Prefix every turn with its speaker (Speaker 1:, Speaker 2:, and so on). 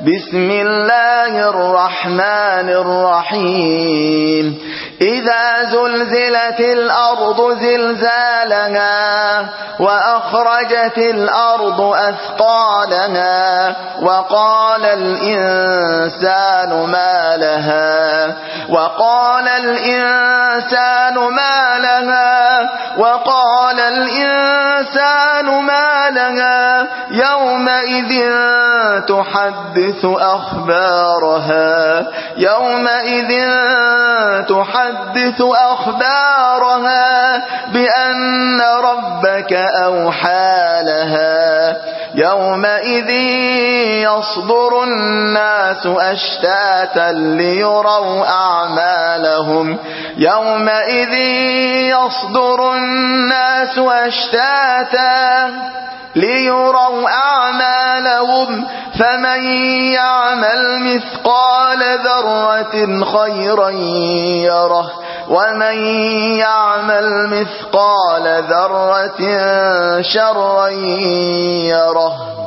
Speaker 1: بسم الله الرحمن الرحيم إذا زلزلت الأرض زلزالها وأخرجت الأرض أثقالها وقال الإنسان ما لها وقال الإنسان ما لها يومئذ تحدث أخبارها بأن ربك أوحى لها يومئذ يصدر الناس أشتاتا ليروا أعمالهم فمن يعمل مثقال ذرة خيرا يره ومن يعمل مثقال ذرة شرا يره.